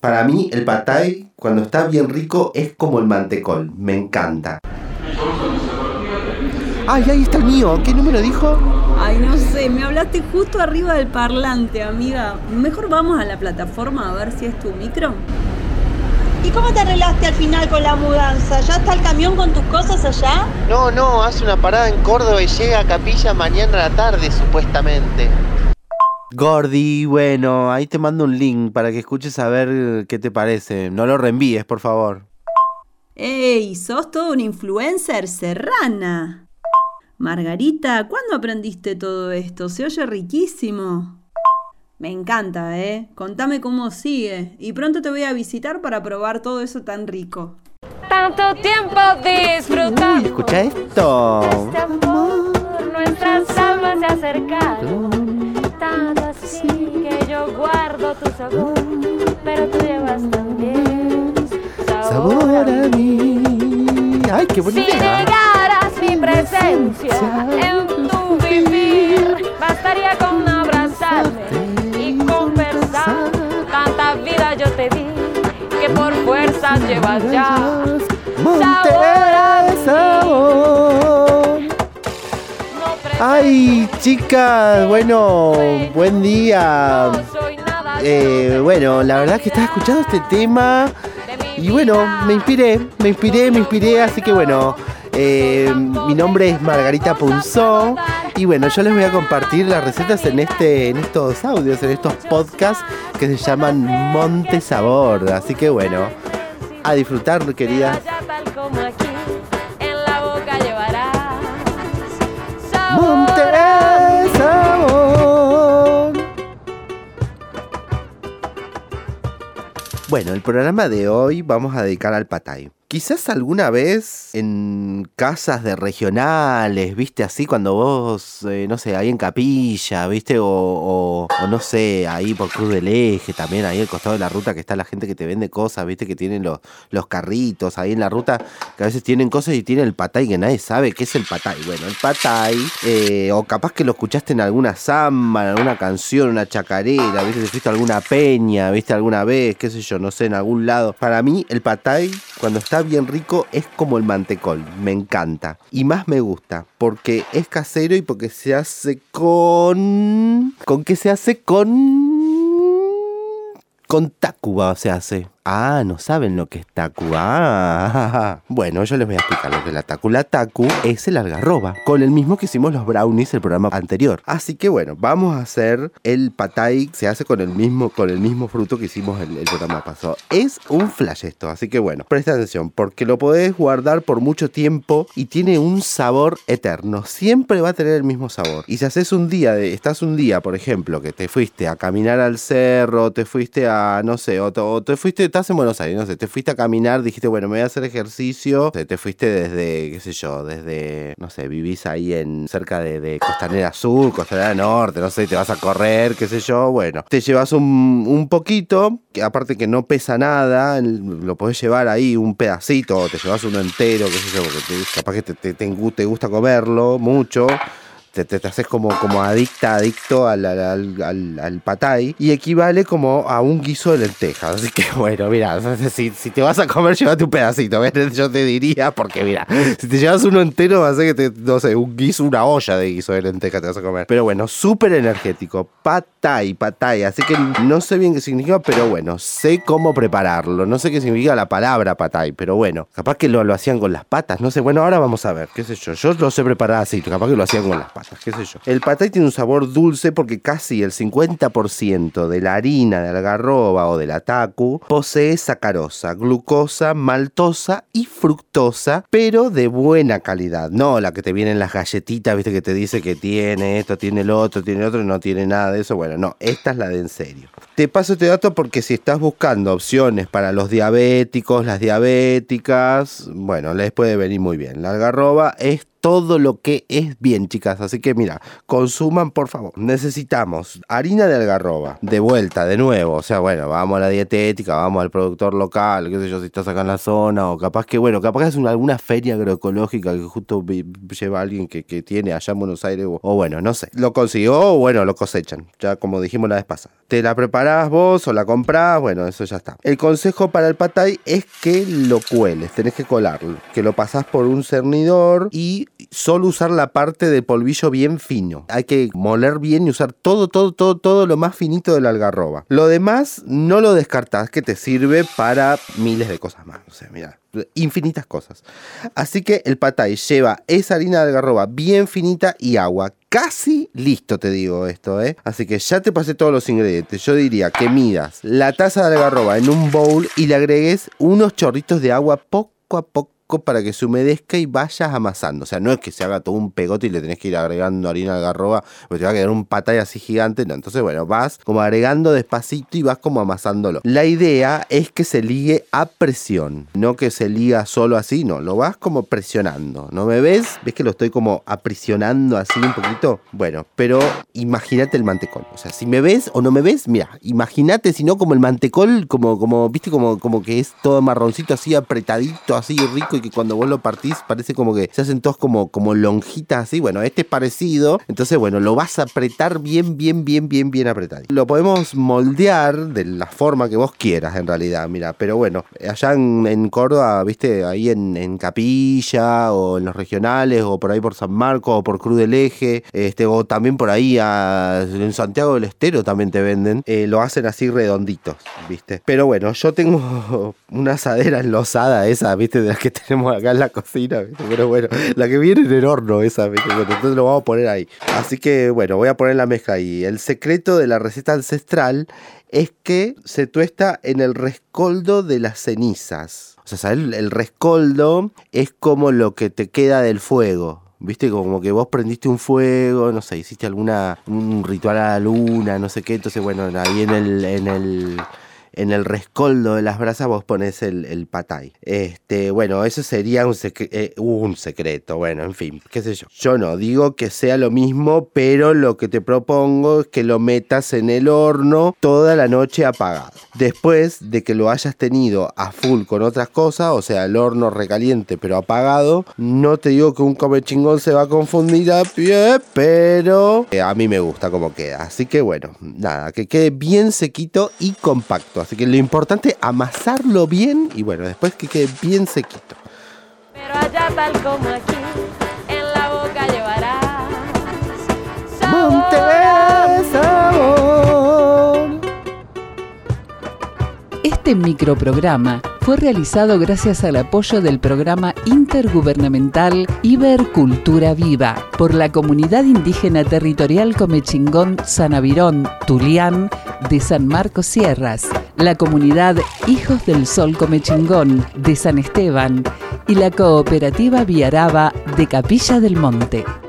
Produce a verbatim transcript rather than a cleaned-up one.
Para mí, el pad thai, cuando está bien rico, es como el mantecol. Me encanta. ¡Ay, ahí está el mío! ¿Qué número dijo? Ay, no sé, me hablaste justo arriba del parlante, amiga. Mejor vamos a la plataforma a ver si es tu micro. ¿Y cómo te arreglaste al final con la mudanza? ¿Ya está el camión con tus cosas allá? No, no, hace una parada en Córdoba y llega a Capilla mañana a la tarde, supuestamente. Gordi, bueno, ahí te mando un link para que escuches a ver qué te parece. No lo reenvíes, por favor. ¡Ey! ¡Sos toda una influencer serrana! Margarita, ¿cuándo aprendiste todo esto? Se oye riquísimo. Me encanta, ¿eh? Contame cómo sigue. Y pronto te voy a visitar para probar todo eso tan rico. Tanto tiempo disfrutamos. Uy, escucha esto. Este amor, nuestras almas se acercaron. Tanto así que yo guardo tu sabor, pero tú llevas también sabor, sabor a mí. Ay, qué bonita. Si negaras mi presencia en tu vivir, bastaría con abrazarme y conversar. Tanta vida yo te di que por fuerzas llevas ya sabor a sabor. Ay, chicas, bueno, buen día. Eh, bueno, la verdad que estaba escuchando este tema y bueno, me inspiré, me inspiré, me inspiré, así que bueno, eh, mi nombre es Margarita Punzó y bueno, yo les voy a compartir las recetas en este, en estos audios, en estos podcasts que se llaman Monte Sabor, así que bueno, a disfrutar, queridas. Monte Sabor. Bueno, el programa de hoy vamos a dedicar al pad thai. Quizás alguna vez en casas de regionales, viste, así cuando vos, eh, no sé, ahí en Capilla, viste, o, o, o no sé, ahí por Cruz del Eje, también ahí al costado de la ruta que está la gente que te vende cosas, viste, que tienen los, los carritos ahí en la ruta, que a veces tienen cosas y tienen el pad thai que nadie sabe qué es el pad thai. Bueno, el pad thai, eh, o capaz que lo escuchaste en alguna samba, en alguna canción, una chacarera, viste, te fuiste a alguna peña, viste, alguna vez, qué sé yo, no sé, en algún lado. Para mí, el pad thai, cuando está bien rico, es como el mantecol, me encanta y más me gusta porque es casero y porque se hace con... ¿Con qué se hace? Con... Con tacuba se hace. Ah, no saben lo que es tacu. Ah, bueno, yo les voy a explicar lo que es la tacu. La tacu es el algarroba, con el mismo que hicimos los brownies el programa anterior. Así que bueno, vamos a hacer el pad thai. Se hace con el mismo, con el mismo fruto que hicimos el, el programa pasado. Es un flash esto, así que bueno, presta atención, porque lo podés guardar por mucho tiempo y tiene un sabor eterno. Siempre va a tener el mismo sabor. Y si haces un día, de, estás un día, por ejemplo, que te fuiste a caminar al cerro, te fuiste a, no sé, o te, o te fuiste... Estás en Buenos Aires, no sé, te fuiste a caminar, dijiste, bueno, me voy a hacer ejercicio, te, te fuiste desde, qué sé yo, desde, no sé, vivís ahí en cerca de, de Costanera Sur, Costanera Norte, no sé, te vas a correr, qué sé yo, bueno, te llevas un, un poquito, que aparte que no pesa nada, lo podés llevar ahí un pedacito, o te llevas uno entero, qué sé yo, porque te, capaz que te, te, te, te gusta comerlo mucho. Te, te, te haces como, como adicta, adicto al, al, al, al pad thai y equivale como a un guiso de lentejas. Así que bueno, mira, si, si te vas a comer, llévate un pedacito, ¿ves? Yo te diría, porque mira, si te llevas uno entero, va a ser que te, no sé, un guiso, una olla de guiso de lentejas te vas a comer. Pero bueno, súper energético, pad thai, pad thai, así que no sé bien qué significa, pero bueno, sé cómo prepararlo. No sé qué significa la palabra pad thai, pero bueno, capaz que lo, lo hacían con las patas, no sé, bueno, ahora vamos a ver, qué sé yo, yo lo sé preparar así, capaz que lo hacían con las patas. Qué sé yo. El pad thai tiene un sabor dulce porque casi el cincuenta por ciento de la harina de algarroba o de la tacu posee sacarosa, glucosa, maltosa y fructosa, pero de buena calidad. No la que te viene en las galletitas, viste, que te dice que tiene esto, tiene el otro, tiene el otro, y no tiene nada de eso. Bueno, no, esta es la de en serio. Te paso este dato porque si estás buscando opciones para los diabéticos, las diabéticas, bueno, les puede venir muy bien. La algarroba es todo lo que es bien, chicas. Así que mira, consuman por favor. Necesitamos harina de algarroba, de vuelta, de nuevo. O sea, bueno, vamos a la dietética, vamos al productor local, qué sé yo, si estás acá en la zona, o capaz que, bueno, capaz que es una, alguna feria agroecológica que justo lleva a alguien que, que tiene allá en Buenos Aires, o, o bueno, no sé. Lo consiguió, o bueno, lo cosechan, ya como dijimos la vez pasada. Te la preparás vos o la comprás, bueno, eso ya está. El consejo para el pad thai es que lo cueles, tenés que colarlo, que lo pasás por un cernidor y solo usar la parte del polvillo bien fino. Hay que moler bien y usar todo, todo, todo, todo lo más finito de la algarroba. Lo demás no lo descartás, que te sirve para miles de cosas más. O sea, mira, infinitas cosas. Así que el pad thai lleva esa harina de algarroba bien finita y agua. Casi listo, te digo esto, ¿eh? Así que ya te pasé todos los ingredientes. Yo diría que midas la taza de algarroba en un bowl y le agregues unos chorritos de agua poco a poco para que se humedezca y vayas amasando. O sea, no es que se haga todo un pegote y le tenés que ir agregando harina de algarroba, porque te va a quedar un pad thai así gigante. No, entonces, bueno, vas como agregando despacito y vas como amasándolo. La idea es que se ligue a presión, no que se liga solo así, no, lo vas como presionando. ¿No me ves? ¿Ves que lo estoy como aprisionando así un poquito? Bueno, pero imagínate el mantecol. O sea, si me ves o no me ves, mira, imagínate, si no, como el mantecol, como, como viste, como, como que es todo marroncito así, apretadito, así rico, y que cuando vos lo partís parece como que se hacen todos como, como lonjitas así. Bueno, este es parecido. Entonces, bueno, lo vas a apretar bien, bien, bien, bien, bien apretado. Lo podemos moldear de la forma que vos quieras, en realidad, mira. Pero bueno, allá en, en Córdoba, viste, ahí en, en Capilla, o en los regionales, o por ahí por San Marcos, o por Cruz del Eje, este, o también por ahí a, en Santiago del Estero también te venden. Eh, lo hacen así redonditos, viste. Pero bueno, yo tengo una asadera enlosada esa, viste, de las que tenemos acá en la cocina, ¿viste? Pero bueno, la que viene en el horno esa, ¿viste? Bueno, entonces lo vamos a poner ahí. Así que bueno, voy a poner la mezcla ahí. El secreto de la receta ancestral es que se tuesta en el rescoldo de las cenizas. O sea, ¿sabes? El, el rescoldo es como lo que te queda del fuego. Viste, como que vos prendiste un fuego, no sé, hiciste alguna un ritual a la luna, no sé qué. Entonces, bueno, ahí en el... En el En el rescoldo de las brasas vos ponés el, el pad thai. Este, bueno, eso sería un, secre- eh, un secreto. Bueno, en fin, qué sé yo. Yo no digo que sea lo mismo, pero lo que te propongo es que lo metas en el horno toda la noche apagado. Después de que lo hayas tenido a full con otras cosas, o sea, el horno recaliente pero apagado, no te digo que un come chingón se va a confundir a pie, pero eh, a mí me gusta cómo queda. Así que bueno, nada, que quede bien sequito y compacto. Así que lo importante es amasarlo bien y bueno, después que quede bien sequito. Pero allá tal como aquí, en la boca llevarás Monte sabor. Este microprograma fue realizado gracias al apoyo del programa intergubernamental Ibercultura Viva por la comunidad indígena territorial Comechingón Sanavirón Tulián de San Marcos Sierras, la comunidad Hijos del Sol Comechingón de San Esteban y la cooperativa Viaraba de Capilla del Monte.